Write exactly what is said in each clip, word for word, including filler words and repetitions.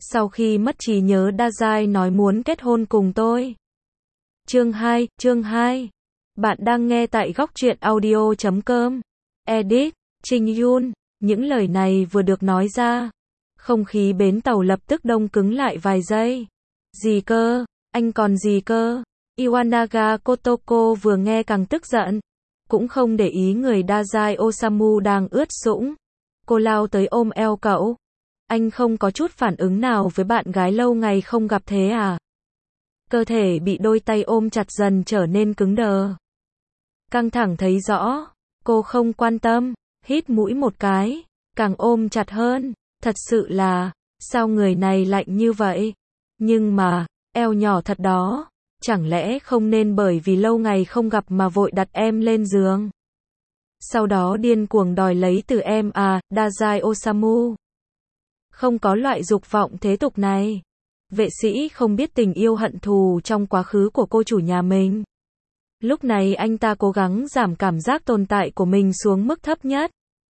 Sau khi mất trí nhớ Dazai nói muốn kết hôn cùng tôi. Chương hai, chương hai. Bạn đang nghe tại góc truyện audio chấm com. Edit, Trình Yun. Những lời này vừa được nói ra, không khí bến tàu lập tức đông cứng lại vài giây. Gì cơ? Anh còn gì cơ? Iwanaga Kotoko vừa nghe càng tức giận. Cũng không để ý người Dazai Osamu đang ướt sũng. Cô lao tới ôm eo cậu. Anh không có chút phản ứng nào với bạn gái lâu ngày không gặp thế à? Cơ thể bị đôi tay ôm chặt dần trở nên cứng đờ. Căng thẳng thấy rõ. Cô không quan tâm. Hít mũi một cái. Càng ôm chặt hơn. Thật sự là, sao người này lạnh như vậy? Nhưng mà, eo nhỏ thật đó. Chẳng lẽ không nên bởi vì lâu ngày không gặp mà vội đặt em lên giường? Sau đó điên cuồng đòi lấy từ em à, Dazai Osamu. Không có loại dục vọng thế tục này. Vệ sĩ không biết tình yêu hận thù trong quá khứ của cô chủ nhà mình. Lúc này anh ta cố gắng giảm cảm giác tồn tại của mình xuống mức thấp nhất.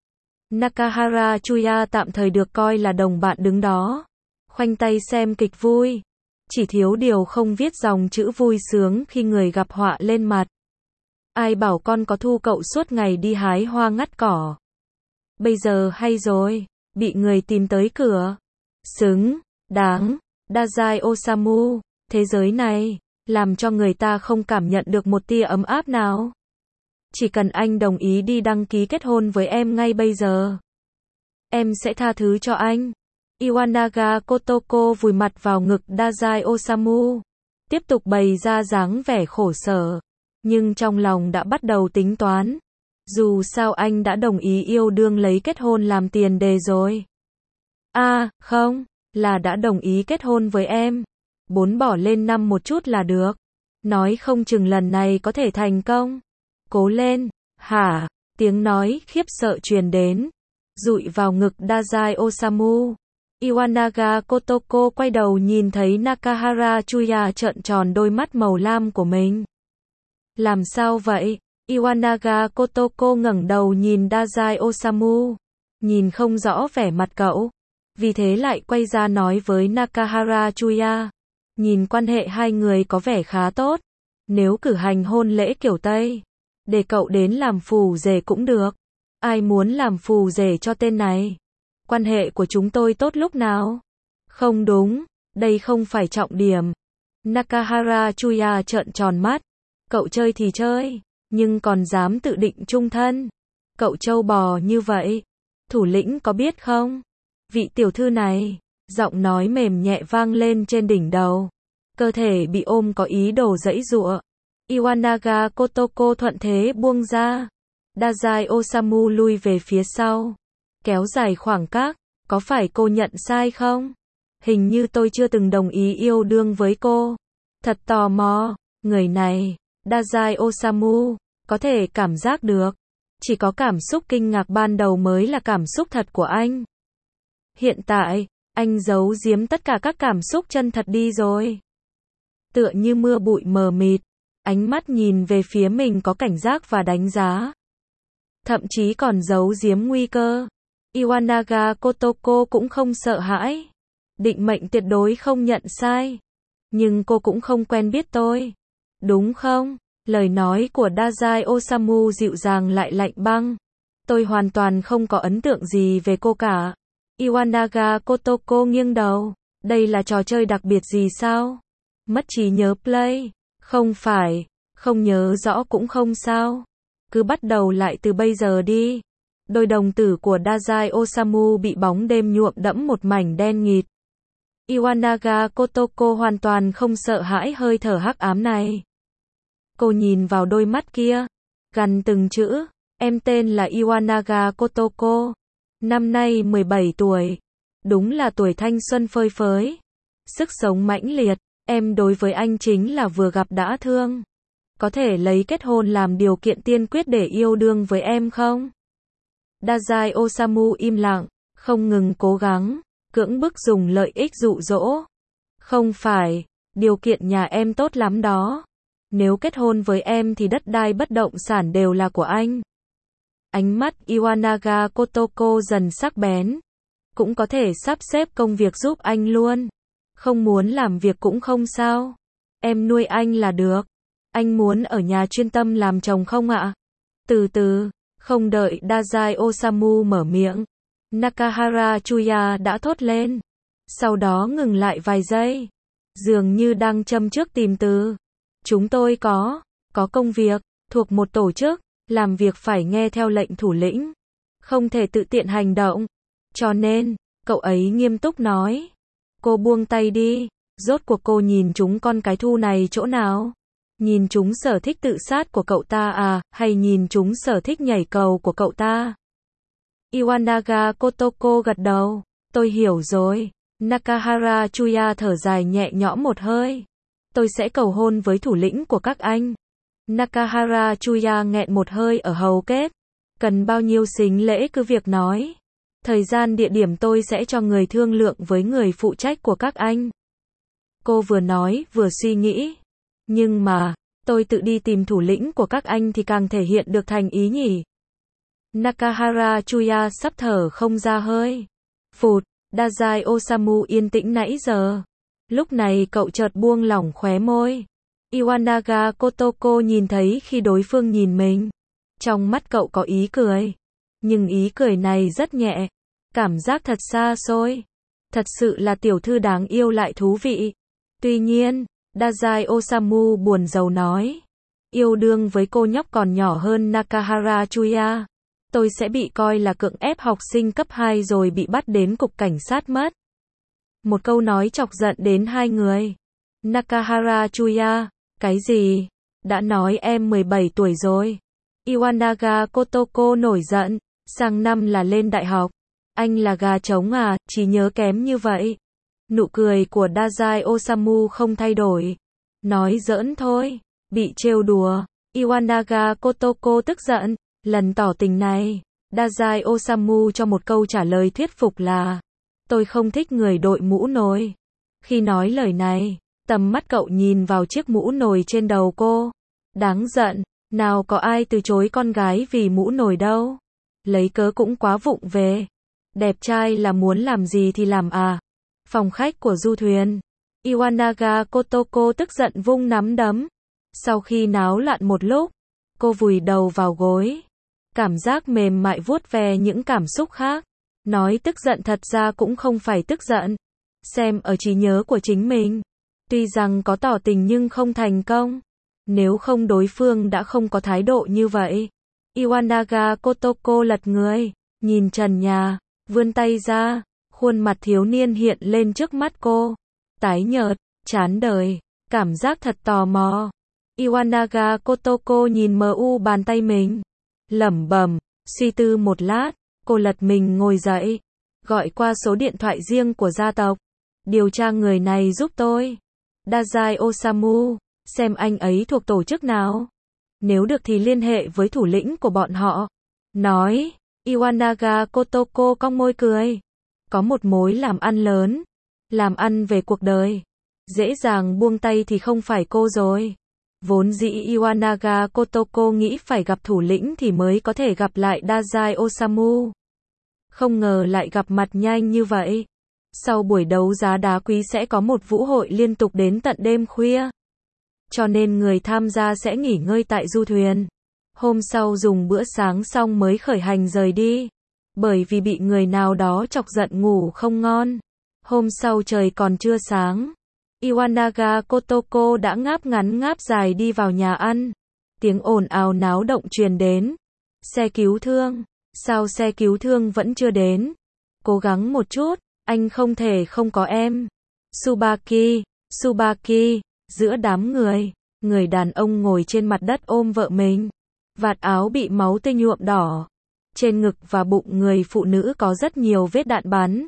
Nakahara Chuya tạm thời được coi là đồng bạn đứng đó, khoanh tay xem kịch vui. Chỉ thiếu điều không viết dòng chữ vui sướng khi người gặp họa lên mặt. Ai bảo con có thu cậu suốt ngày đi hái hoa ngắt cỏ. Bây giờ hay rồi, bị người tìm tới cửa. Xứng, đáng, Dazai Osamu, thế giới này, làm cho người ta không cảm nhận được một tia ấm áp nào. Chỉ cần anh đồng ý đi đăng ký kết hôn với em ngay bây giờ, em sẽ tha thứ cho anh. Iwanaga Kotoko vùi mặt vào ngực Dazai Osamu, tiếp tục bày ra dáng vẻ khổ sở, nhưng trong lòng đã bắt đầu tính toán. Dù sao anh đã đồng ý yêu đương lấy kết hôn làm tiền đề rồi. À, không, là đã đồng ý kết hôn với em. Bốn bỏ lên năm một chút là được. Nói không chừng lần này có thể thành công. Cố lên, hả? Tiếng nói khiếp sợ truyền đến, dụi vào ngực Dazai Osamu. Iwanaga Kotoko quay đầu nhìn thấy Nakahara Chuya trợn tròn đôi mắt màu lam của mình. Làm sao vậy? Iwanaga Kotoko ngẩng đầu nhìn Dazai Osamu, nhìn không rõ vẻ mặt cậu, vì thế lại quay ra nói với Nakahara Chuya, nhìn quan hệ hai người có vẻ khá tốt, nếu cử hành hôn lễ kiểu Tây, để cậu đến làm phù rể cũng được. Ai muốn làm phù rể cho tên này? Quan hệ của chúng tôi tốt lúc nào? Không đúng, đây không phải trọng điểm. Nakahara Chuya trợn tròn mắt, cậu chơi thì chơi, nhưng còn dám tự định chung thân. Cậu trâu bò như vậy, thủ lĩnh có biết không? Vị tiểu thư này, giọng nói mềm nhẹ vang lên trên đỉnh đầu. Cơ thể bị ôm có ý đồ giãy giụa. Iwanaga Kotoko thuận thế buông ra. Dazai Osamu lui về phía sau, kéo dài khoảng cách. Có phải cô nhận sai không? Hình như tôi chưa từng đồng ý yêu đương với cô. Thật tò mò, người này, Dazai Osamu, có thể cảm giác được. Chỉ có cảm xúc kinh ngạc ban đầu mới là cảm xúc thật của anh. Hiện tại, anh giấu giếm tất cả các cảm xúc chân thật đi rồi. Tựa như mưa bụi mờ mịt, ánh mắt nhìn về phía mình có cảnh giác và đánh giá. Thậm chí còn giấu giếm nguy cơ. Iwanaga Kotoko cũng không sợ hãi. Định mệnh tuyệt đối không nhận sai. Nhưng cô cũng không quen biết tôi. Đúng không? Lời nói của Dazai Osamu dịu dàng lại lạnh băng. Tôi hoàn toàn không có ấn tượng gì về cô cả. Iwanaga Kotoko nghiêng đầu. Đây là trò chơi đặc biệt gì sao? Mất trí nhớ play. Không phải. Không nhớ rõ cũng không sao. Cứ bắt đầu lại từ bây giờ đi. Đôi đồng tử của Dazai Osamu bị bóng đêm nhuộm đẫm một mảnh đen nghịt. Iwanaga Kotoko hoàn toàn không sợ hãi hơi thở hắc ám này. Cô nhìn vào đôi mắt kia, gằn từng chữ, em tên là Iwanaga Kotoko, năm nay mười bảy tuổi, đúng là tuổi thanh xuân phơi phới, sức sống mãnh liệt, em đối với anh chính là vừa gặp đã thương. Có thể lấy kết hôn làm điều kiện tiên quyết để yêu đương với em không? Dazai Osamu im lặng, không ngừng cố gắng, cưỡng bức dùng lợi ích dụ dỗ. Không phải, điều kiện nhà em tốt lắm đó. Nếu kết hôn với em thì đất đai bất động sản đều là của anh. Ánh mắt Iwanaga Kotoko dần sắc bén. cũng có thể sắp xếp công việc giúp anh luôn. Không muốn làm việc cũng không sao. Em nuôi anh là được. Anh muốn ở nhà chuyên tâm làm chồng không ạ? Từ từ, không đợi Dazai Osamu mở miệng, Nakahara Chuya đã thốt lên. Sau đó ngừng lại vài giây. Dường như đang châm trước tìm từ. Chúng tôi có, có công việc, thuộc một tổ chức, làm việc phải nghe theo lệnh thủ lĩnh. Không thể tự tiện hành động. Cho nên, cậu ấy nghiêm túc nói. Cô buông tay đi. Rốt cuộc cô nhìn chúng con cái thu này chỗ nào? Nhìn chúng sở thích tự sát của cậu ta à, hay nhìn chúng sở thích nhảy cầu của cậu ta? Iwanaga Kotoko gật đầu. Tôi hiểu rồi. Nakahara Chuya thở dài nhẹ nhõm một hơi. Tôi sẽ cầu hôn với thủ lĩnh của các anh. Nakahara Chuya nghẹn một hơi ở hầu kết. Cần bao nhiêu sính lễ cứ việc nói. Thời gian địa điểm tôi sẽ cho người thương lượng với người phụ trách của các anh. Cô vừa nói vừa suy nghĩ. Nhưng mà, tôi tự đi tìm thủ lĩnh của các anh thì càng thể hiện được thành ý nhỉ. Nakahara Chuya sắp thở không ra hơi. Phụt, Dazai Osamu yên tĩnh nãy giờ. Lúc này cậu chợt buông lỏng khóe môi. Iwanaga Kotoko nhìn thấy khi đối phương nhìn mình. Trong mắt cậu có ý cười. Nhưng ý cười này rất nhẹ. Cảm giác thật xa xôi. Thật sự là tiểu thư đáng yêu lại thú vị. Tuy nhiên, Dazai Osamu buồn rầu nói. Yêu đương với cô nhóc còn nhỏ hơn Nakahara Chuya. Tôi sẽ bị coi là cưỡng ép học sinh cấp hai rồi bị bắt đến cục cảnh sát mất. Một câu nói chọc giận đến hai người. Nakahara Chuya, cái gì? Đã nói em mười bảy tuổi rồi. Iwanaga Kotoko nổi giận, sang năm là lên đại học. Anh là gà trống à, chỉ nhớ kém như vậy. Nụ cười của Dazai Osamu không thay đổi. Nói giỡn thôi, bị trêu đùa. Iwanaga Kotoko tức giận, lần tỏ tình này, Dazai Osamu cho một câu trả lời thuyết phục là tôi không thích người đội mũ nồi. Khi nói lời này, tầm mắt cậu nhìn vào chiếc mũ nồi trên đầu cô. Đáng giận, nào có ai từ chối con gái vì mũ nồi đâu. Lấy cớ cũng quá vụng về. Đẹp trai là muốn làm gì thì làm à. Phòng khách của du thuyền. Iwanaga Kotoko tức giận vung nắm đấm. Sau khi náo loạn một lúc, cô vùi đầu vào gối. Cảm giác mềm mại vuốt ve những cảm xúc khác. Nói tức giận thật ra cũng không phải tức giận. Xem ở trí nhớ của chính mình. Tuy rằng có tỏ tình nhưng không thành công. Nếu không đối phương đã không có thái độ như vậy. Iwanaga Kotoko lật người, nhìn trần nhà, vươn tay ra. Khuôn mặt thiếu niên hiện lên trước mắt cô. Tái nhợt, chán đời, cảm giác thật tò mò. Iwanaga Kotoko nhìn mờ u bàn tay mình. Lẩm bẩm, suy tư một lát, cô lật mình ngồi dậy. Gọi qua số điện thoại riêng của gia tộc. Điều tra người này giúp tôi. Dazai Osamu, xem anh ấy thuộc tổ chức nào. Nếu được thì liên hệ với thủ lĩnh của bọn họ. Nói, Iwanaga Kotoko cong môi cười. Có một mối làm ăn lớn. Làm ăn về cuộc đời. Dễ dàng buông tay thì không phải cô rồi. Vốn dĩ Iwanaga Kotoko nghĩ phải gặp thủ lĩnh thì mới có thể gặp lại Dazai Osamu. Không ngờ lại gặp mặt nhanh như vậy. Sau buổi đấu giá đá quý sẽ có một vũ hội liên tục đến tận đêm khuya. Cho nên người tham gia sẽ nghỉ ngơi tại du thuyền. Hôm sau dùng bữa sáng xong mới khởi hành rời đi. Bởi vì bị người nào đó chọc giận ngủ không ngon. Hôm sau trời còn chưa sáng. Iwanaga Kotoko đã ngáp ngắn ngáp dài đi vào nhà ăn. Tiếng ồn ào náo động truyền đến. Xe cứu thương. Sao xe cứu thương vẫn chưa đến? Cố gắng một chút, anh không thể không có em. Tsubaki, Tsubaki, giữa đám người, người đàn ông ngồi trên mặt đất ôm vợ mình. Vạt áo bị máu tươi nhuộm đỏ. Trên ngực và bụng người phụ nữ có rất nhiều vết đạn bắn.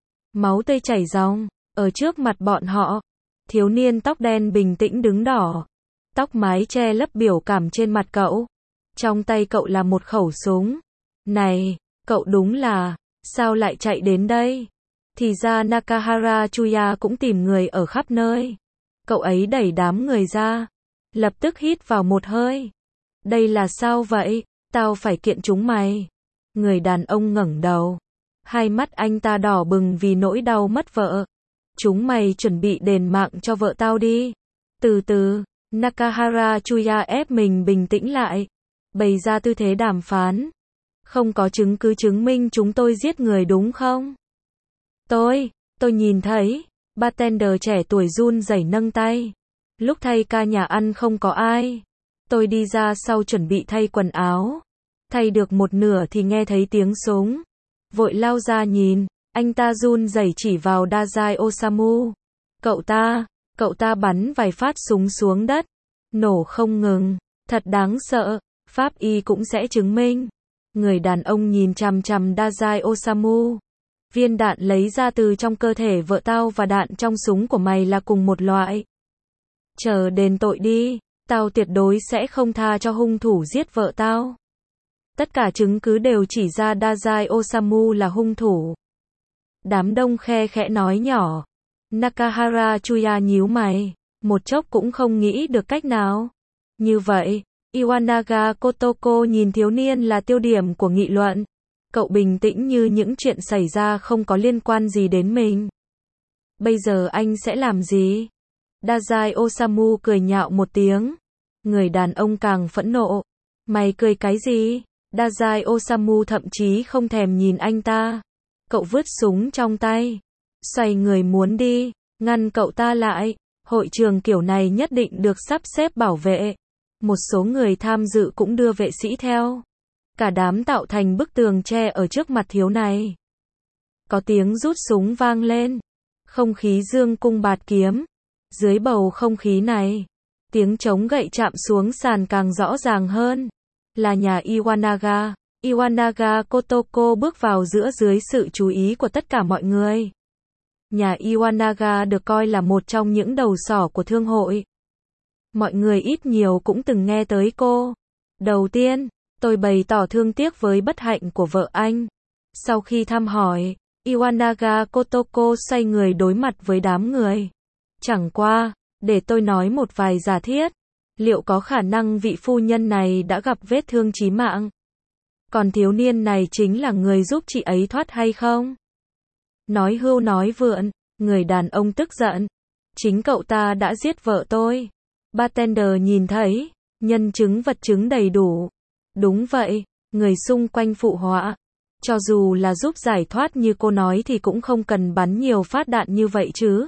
Máu tươi chảy ròng, ở trước mặt bọn họ. Thiếu niên tóc đen bình tĩnh đứng đỏ. Tóc mái che lấp biểu cảm trên mặt cậu. Trong tay cậu là một khẩu súng. Này, cậu đúng là, sao lại chạy đến đây? Thì ra Nakahara Chuya cũng tìm người ở khắp nơi. Cậu ấy đẩy đám người ra. Lập tức hít vào một hơi. Đây là sao vậy? Tao phải kiện chúng mày. Người đàn ông ngẩng đầu. Hai mắt anh ta đỏ bừng vì nỗi đau mất vợ. Chúng mày chuẩn bị đền mạng cho vợ tao đi. Từ từ, Nakahara Chuya ép mình bình tĩnh lại. Bày ra tư thế đàm phán. Không có chứng cứ chứng minh chúng tôi giết người đúng không? Tôi, tôi nhìn thấy. Bartender trẻ tuổi run rẩy nâng tay. Lúc thay ca nhà ăn không có ai. Tôi đi ra sau chuẩn bị thay quần áo. Thay được một nửa thì nghe thấy tiếng súng. Vội lao ra nhìn, anh ta run rẩy chỉ vào Dazai Osamu. Cậu ta, cậu ta bắn vài phát súng xuống đất. Nổ không ngừng, thật đáng sợ, pháp y cũng sẽ chứng minh. Người đàn ông nhìn chằm chằm Dazai Osamu. Viên đạn lấy ra từ trong cơ thể vợ tao và đạn trong súng của mày là cùng một loại. Chờ đền tội đi, tao tuyệt đối sẽ không tha cho hung thủ giết vợ tao. Tất cả chứng cứ đều chỉ ra Dazai Osamu là hung thủ. Đám đông khe khẽ nói nhỏ. Nakahara Chuya nhíu mày, một chốc cũng không nghĩ được cách nào. Như vậy, Iwanaga Kotoko nhìn thiếu niên là tiêu điểm của nghị luận. Cậu bình tĩnh như những chuyện xảy ra không có liên quan gì đến mình. Bây giờ anh sẽ làm gì? Dazai Osamu cười nhạo một tiếng. Người đàn ông càng phẫn nộ. Mày cười cái gì? Dazai Osamu thậm chí không thèm nhìn anh ta. Cậu vứt súng trong tay. Xoay người muốn đi, ngăn cậu ta lại. Hội trường kiểu này nhất định được sắp xếp bảo vệ. Một số người tham dự cũng đưa vệ sĩ theo. Cả đám tạo thành bức tường tre ở trước mặt thiếu này. Có tiếng rút súng vang lên. Không khí dương cung bạt kiếm. Dưới bầu không khí này, tiếng trống gậy chạm xuống sàn càng rõ ràng hơn. Là nhà Iwanaga. Iwanaga Kotoko bước vào giữa dưới sự chú ý của tất cả mọi người. Nhà Iwanaga được coi là một trong những đầu sỏ của thương hội. Mọi người ít nhiều cũng từng nghe tới cô. Đầu tiên, tôi bày tỏ thương tiếc với bất hạnh của vợ anh. Sau khi thăm hỏi, Iwanaga Kotoko xoay người đối mặt với đám người. Chẳng qua, để tôi nói một vài giả thiết. Liệu có khả năng vị phu nhân này đã gặp vết thương chí mạng? Còn thiếu niên này chính là người giúp chị ấy thoát hay không? Nói hưu nói vượn, người đàn ông tức giận. Chính cậu ta đã giết vợ tôi. Bartender nhìn thấy, nhân chứng vật chứng đầy đủ. Đúng vậy, người xung quanh phụ họa. Cho dù là giúp giải thoát như cô nói thì cũng không cần bắn nhiều phát đạn như vậy chứ.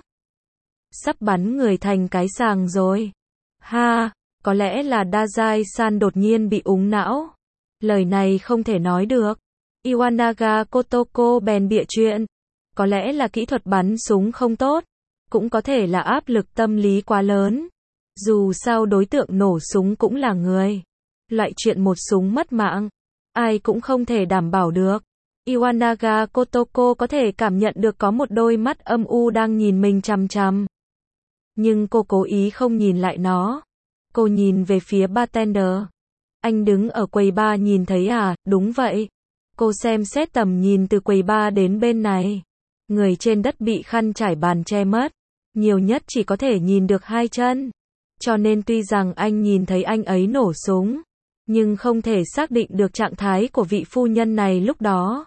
Sắp bắn người thành cái sàng rồi. Ha, có lẽ là Dazai-san đột nhiên bị úng não. Lời này không thể nói được. Iwanaga Kotoko bèn bịa chuyện. Có lẽ là kỹ thuật bắn súng không tốt. Cũng có thể là áp lực tâm lý quá lớn. Dù sao đối tượng nổ súng cũng là người. Loại chuyện một súng mất mạng. Ai cũng không thể đảm bảo được. Iwanaga Kotoko có thể cảm nhận được có một đôi mắt âm u đang nhìn mình chằm chằm. Nhưng cô cố ý không nhìn lại nó. Cô nhìn về phía bartender. Anh đứng ở quầy bar nhìn thấy à? Đúng vậy. Cô xem xét tầm nhìn từ quầy bar đến bên này. Người trên đất bị khăn trải bàn che mất. Nhiều nhất chỉ có thể nhìn được hai chân. Cho nên tuy rằng anh nhìn thấy anh ấy nổ súng, nhưng không thể xác định được trạng thái của vị phu nhân này lúc đó.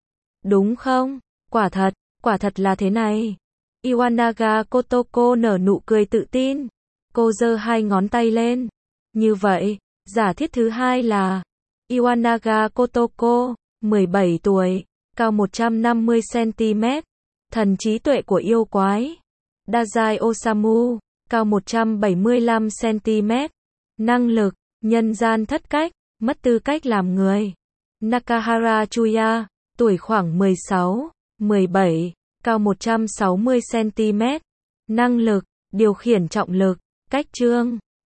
Đúng không? Quả thật, quả thật là thế này. Iwanaga Kotoko nở nụ cười tự tin. Cô giơ hai ngón tay lên. Như vậy, giả thiết thứ hai là Iwanaga Kotoko, mười bảy tuổi, cao một trăm năm mươi xăng-ti-mét, thần trí tuệ của yêu quái. Dazai Osamu, cao một trăm bảy mươi lăm xăng-ti-mét, năng lực, nhân gian thất cách, mất tư cách làm người. Nakahara Chuya, tuổi khoảng mười sáu, mười bảy, cao một trăm sáu mươi xăng-ti-mét, năng lực, điều khiển trọng lực, cách chương.